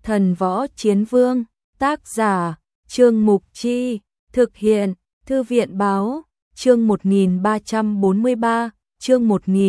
Thần Võ Chiến Vương, tác giả, Trương Mục Chi, thực hiện, Thư viện Báo, chương 1343, chương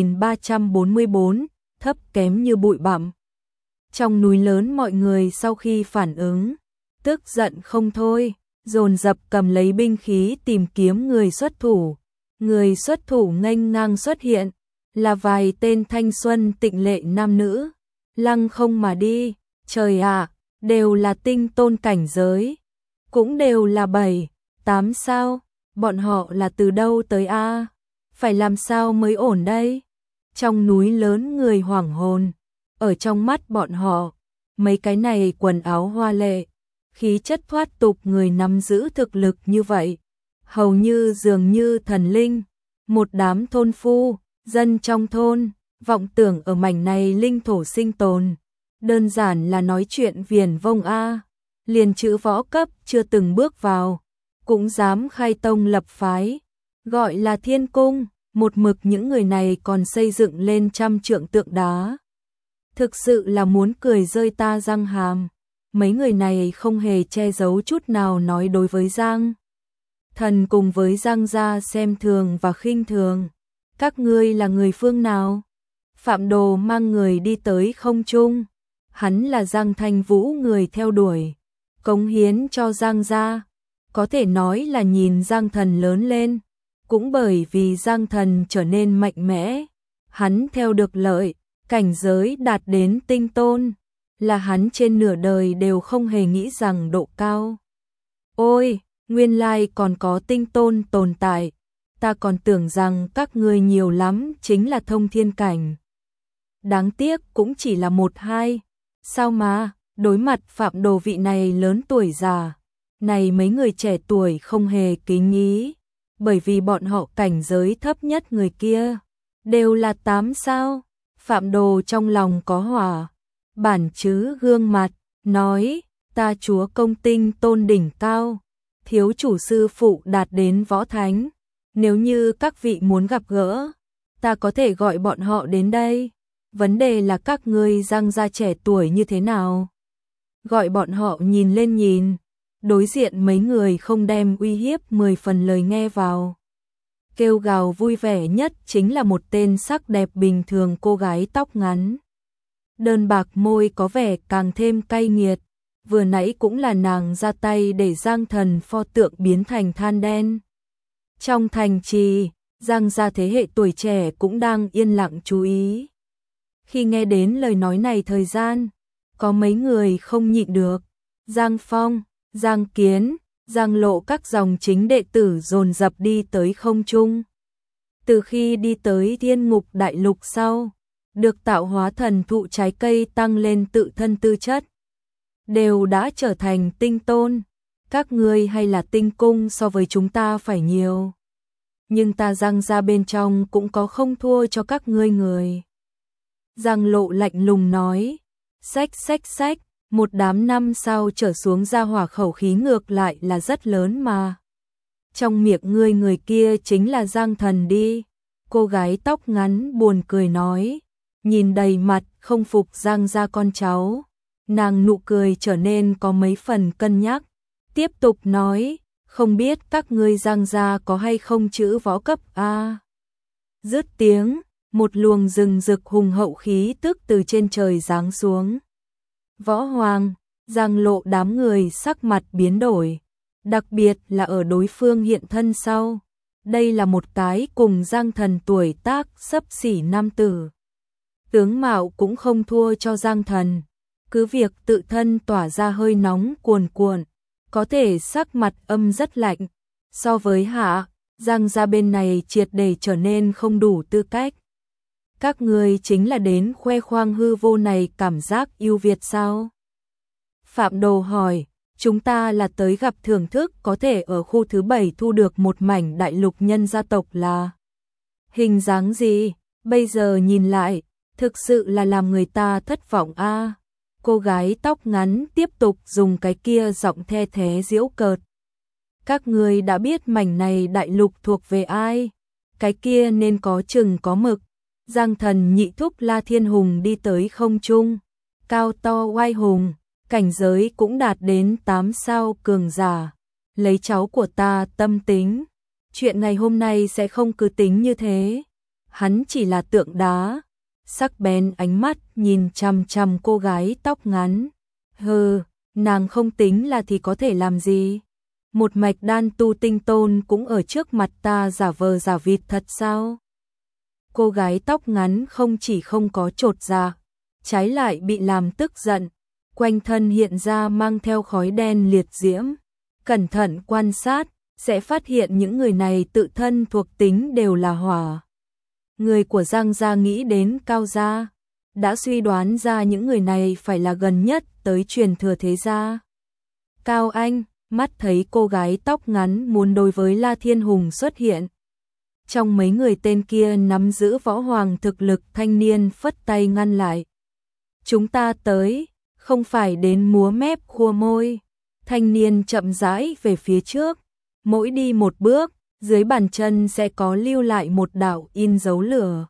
1344, thấp kém như bụi bặm. Trong núi lớn mọi người sau khi phản ứng, tức giận không thôi, dồn dập cầm lấy binh khí tìm kiếm người xuất thủ. Người xuất thủ nghênh ngang xuất hiện, là vài tên thanh xuân tịnh lệ nam nữ, lăng không mà đi, trời ạ, đều là tinh tôn cảnh giới, cũng đều là 7, 8 sao, bọn họ là từ đâu tới a? Phải làm sao mới ổn đây? Trong núi lớn người hoảng hồn, ở trong mắt bọn họ, mấy cái này quần áo hoa lệ, khí chất thoát tục người nắm giữ thực lực như vậy, hầu như dường như thần linh, một đám thôn phu, dân trong thôn, vọng tưởng ở mảnh này linh thổ sinh tồn, đơn giản là nói chuyện viển vông a, liền chữ võ cấp chưa từng bước vào, cũng dám khai tông lập phái, gọi là thiên cung, một mực những người này còn xây dựng lên 100 trượng tượng đá. Thực sự là muốn cười rơi ta răng hàm, mấy người này không hề che giấu chút nào nói đối với Giang Thần cùng với Giang gia xem thường và khinh thường. Các ngươi là người phương nào? Phạm Đồ mang người đi tới không trung, hắn là Giang Thanh Vũ người theo đuổi, cống hiến cho Giang gia, có thể nói là nhìn Giang Thần lớn lên, cũng bởi vì Giang Thần trở nên mạnh mẽ, hắn theo được lợi, cảnh giới đạt đến tinh tôn, là hắn trên nửa đời đều không hề nghĩ rằng độ cao. Ôi, nguyên lai còn có tinh tôn tồn tại, ta còn tưởng rằng các ngươi nhiều lắm chính là thông thiên cảnh. Đáng tiếc cũng chỉ là 1-2, sao mà, đối mặt Phạm Đồ vị này lớn tuổi già, này mấy người trẻ tuổi không hề kính ý, bởi vì bọn họ cảnh giới thấp nhất người kia, đều là 8 sao, Phạm Đồ trong lòng có hỏa, bản chứ gương mặt, nói, ta chúa công tinh tôn đỉnh cao, thiếu chủ sư phụ đạt đến võ thánh, nếu như các vị muốn gặp gỡ, ta có thể gọi bọn họ đến đây, vấn đề là các ngươi Giang gia trẻ tuổi như thế nào? Gọi bọn họ nhìn lên nhìn, đối diện mấy người không đem uy hiếp 10 phần lời nghe vào. Kêu gào vui vẻ nhất chính là một tên sắc đẹp bình thường cô gái tóc ngắn. Đơn bạc môi có vẻ càng thêm cay nghiệt, vừa nãy cũng là nàng ra tay để Giang Thần pho tượng biến thành than đen. Trong thành trì, Giang gia thế hệ tuổi trẻ cũng đang yên lặng chú ý. Khi nghe đến lời nói này thời gian, có mấy người không nhịn được, Giang Phong, Giang Kiến, Giang Lộ các dòng chính đệ tử dồn dập đi tới không trung. Từ khi đi tới Thiên Ngục Đại Lục sau, được tạo hóa thần thụ trái cây tăng lên tự thân tư chất, đều đã trở thành tinh tôn, các ngươi hay là tinh cung so với chúng ta phải nhiều. Nhưng ta Giang gia bên trong cũng có không thua cho các ngươi người. Giang Lộ lạnh lùng nói, xách, một đám 5 sao trở xuống ra hỏa khẩu khí ngược lại là rất lớn mà. Trong miệng ngươi người kia chính là Giang Thần đi. Cô gái tóc ngắn buồn cười nói, nhìn đầy mặt không phục Giang gia con cháu. Nàng nụ cười trở nên có mấy phần cân nhắc, tiếp tục nói, không biết các ngươi Giang gia có hay không chữ võ cấp a? Dứt tiếng, một luồng rừng rực hùng hậu khí tức từ trên trời giáng xuống. Võ Hoàng, Giang Lộ đám người sắc mặt biến đổi, đặc biệt là ở đối phương hiện thân sau. Đây là một cái cùng Giang Thần tuổi tác xấp xỉ nam tử. Tướng mạo cũng không thua cho Giang Thần, cứ việc tự thân tỏa ra hơi nóng cuồn cuộn, có thể sắc mặt âm rất lạnh. So với hạ, Giang gia bên này triệt để trở nên không đủ tư cách. Các ngươi chính là đến khoe khoang hư vô này cảm giác yêu Việt sao? Phạm Đồ hỏi, chúng ta là tới gặp thưởng thức có thể ở khu thứ 7 thu được một mảnh đại lục nhân gia tộc là hình dáng gì? Bây giờ nhìn lại, thực sự là làm người ta thất vọng a. Cô gái tóc ngắn tiếp tục dùng cái kia giọng the thé giễu cợt. Các ngươi đã biết mảnh này đại lục thuộc về ai? Cái kia nên có chừng có mực. Giang Thần nhị thúc La Thiên Hùng đi tới không trung, cao to oai hùng, cảnh giới cũng đạt đến 8 sao cường giả. Lấy cháu của ta tâm tính, chuyện ngày hôm nay sẽ không cứ tính như thế. Hắn chỉ là tượng đá, sắc bén ánh mắt nhìn chằm chằm cô gái tóc ngắn. Hừ, nàng không tính là thì có thể làm gì? Một mạch đan tu tinh tôn cũng ở trước mặt ta giả vờ giả vịt thật sao? Cô gái tóc ngắn không chỉ không có chột dạ, trái lại bị làm tức giận, quanh thân hiện ra mang theo khói đen liệt diễm. Cẩn thận quan sát, sẽ phát hiện những người này tự thân thuộc tính đều là hỏa. Người của Giang gia nghĩ đến Cao gia, đã suy đoán ra những người này phải là gần nhất tới truyền thừa thế gia. Cao Anh, mắt thấy cô gái tóc ngắn muốn đối với La Thiên Hùng xuất hiện. Trong mấy người tên kia nắm giữ võ hoàng thực lực thanh niên phất tay ngăn lại. Chúng ta tới, không phải đến múa mép khua môi. Thanh niên chậm rãi về phía trước, mỗi đi một bước, dưới bàn chân sẽ có lưu lại một đạo in dấu lửa.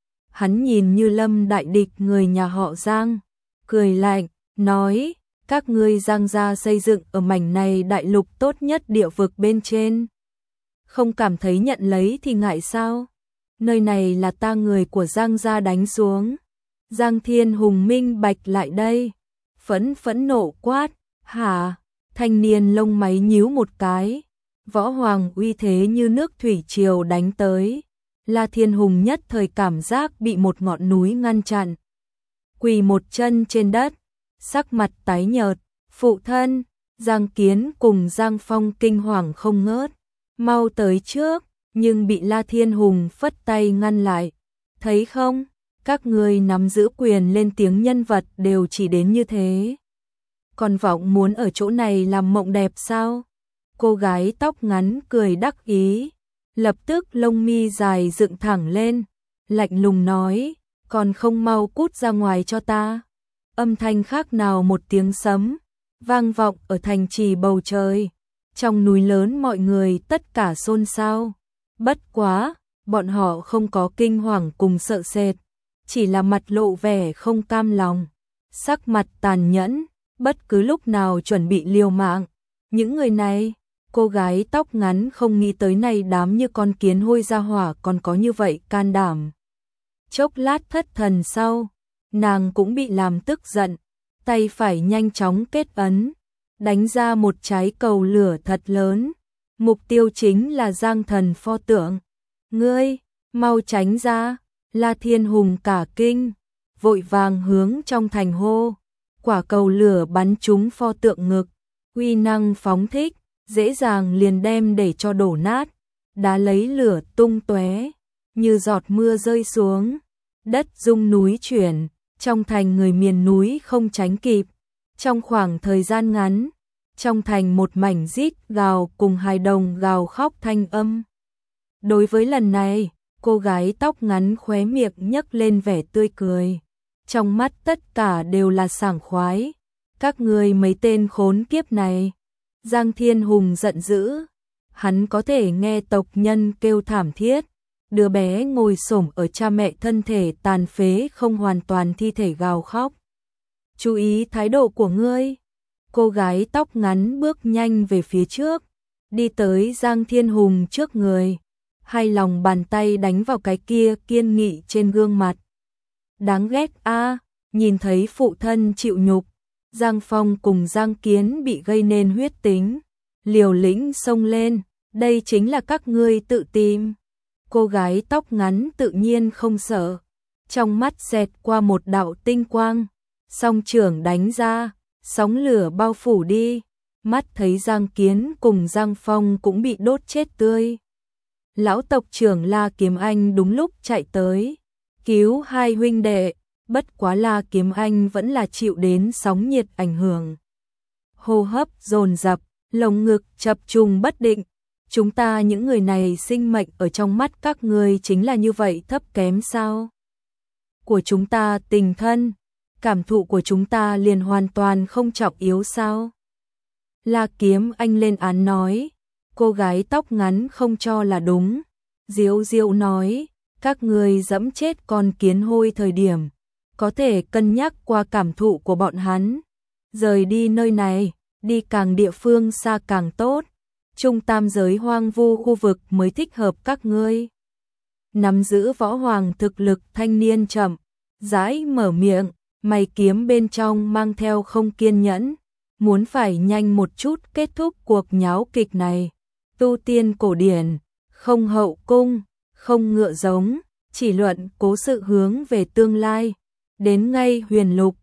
Hắn nhìn như lâm đại địch người nhà họ Giang, cười lạnh, nói, các ngươi Giang gia xây dựng ở mảnh này đại lục tốt nhất địa vực bên trên. Không cảm thấy nhận lấy thì ngại sao? Nơi này là ta người của Giang gia đánh xuống. Giang Thiên Hùng minh bạch lại đây, phẫn nộ quát, hả? Thanh niên lông máy nhíu một cái, võ hoàng uy thế như nước thủy triều đánh tới. La Thiên Hùng nhất thời cảm giác bị một ngọn núi ngăn chặn. Quỳ một chân trên đất, sắc mặt tái nhợt, phụ thân, Giang Kiến cùng Giang Phong kinh hoàng không ngớt, mau tới trước, nhưng bị La Thiên Hùng phất tay ngăn lại. Thấy không, các ngươi nắm giữ quyền lên tiếng nhân vật đều chỉ đến như thế. Còn vọng muốn ở chỗ này làm mộng đẹp sao? Cô gái tóc ngắn cười đắc ý, lập tức lông mi dài dựng thẳng lên, lạnh lùng nói, còn không mau cút ra ngoài cho ta. Âm thanh khác nào một tiếng sấm, vang vọng ở thành trì bầu trời. Trong núi lớn mọi người tất cả xôn xao. Bất quá, bọn họ không có kinh hoàng cùng sợ sệt, chỉ là mặt lộ vẻ không cam lòng, sắc mặt tàn nhẫn, bất cứ lúc nào chuẩn bị liều mạng. Những người này, cô gái tóc ngắn không nghĩ tới này đám như con kiến hôi ra hỏa còn có như vậy can đảm. Chốc lát thất thần sau, nàng cũng bị làm tức giận, tay phải nhanh chóng kết ấn, đánh ra một trái cầu lửa thật lớn. Mục tiêu chính là Giang Thần pho tượng. Ngươi, mau tránh ra! La Thiên Hùng cả kinh, vội vàng hướng trong thành hô. Quả cầu lửa bắn trúng pho tượng ngực, uy năng phóng thích, dễ dàng liền đem để cho đổ nát, đá lấy lửa tung tóe, như giọt mưa rơi xuống, đất rung núi chuyển, trong thành người miền núi không tránh kịp. Trong khoảng thời gian ngắn, trong thành một mảnh rít gào cùng hài đồng gào khóc thanh âm. Đối với lần này, cô gái tóc ngắn khóe miệng nhấc lên vẻ tươi cười. Trong mắt tất cả đều là sảng khoái. Các ngươi mấy tên khốn kiếp này. Giang Thiên Hùng giận dữ. Hắn có thể nghe tộc nhân kêu thảm thiết. Đứa bé ngồi xổm ở cha mẹ thân thể tàn phế không hoàn toàn thi thể gào khóc. Chú ý thái độ của ngươi. Cô gái tóc ngắn bước nhanh về phía trước, đi tới Giang Thiên Hùng trước người, hai lòng bàn tay đánh vào cái kia kiên nghị trên gương mặt. Đáng ghét a, nhìn thấy phụ thân chịu nhục, Giang Phong cùng Giang Kiến bị gây nên huyết tính, liều lĩnh xông lên, đây chính là các ngươi tự tìm. Cô gái tóc ngắn tự nhiên không sợ, trong mắt xẹt qua một đạo tinh quang, song trưởng đánh ra, sóng lửa bao phủ đi, mắt thấy Giang Kiến cùng Giang Phong cũng bị đốt chết tươi. Lão tộc trưởng La Kiếm Anh đúng lúc chạy tới, cứu hai huynh đệ, bất quá La Kiếm Anh vẫn là chịu đến sóng nhiệt ảnh hưởng. Hô hấp dồn dập, lồng ngực chập trùng bất định, chúng ta những người này sinh mệnh ở trong mắt các ngươi chính là như vậy thấp kém sao? Của chúng ta tình thân, cảm thụ của chúng ta liền hoàn toàn không trọng yếu sao? La Kiếm Anh lên án nói, cô gái tóc ngắn không cho là đúng. Diệu Diệu nói, các ngươi dẫm chết con kiến hôi thời điểm, có thể cân nhắc qua cảm thụ của bọn hắn. rời đi nơi này, đi càng địa phương xa càng tốt. Trung tam giới hoang vu khu vực mới thích hợp các ngươi. Nắm giữ võ hoàng thực lực thanh niên chậm rãi mở miệng, mày kiếm bên trong mang theo không kiên nhẫn, muốn phải nhanh một chút kết thúc cuộc nháo kịch này. Tu tiên cổ điển, không hậu cung, không ngựa giống, chỉ luận cố sự hướng về tương lai. Đến ngay huyền lục,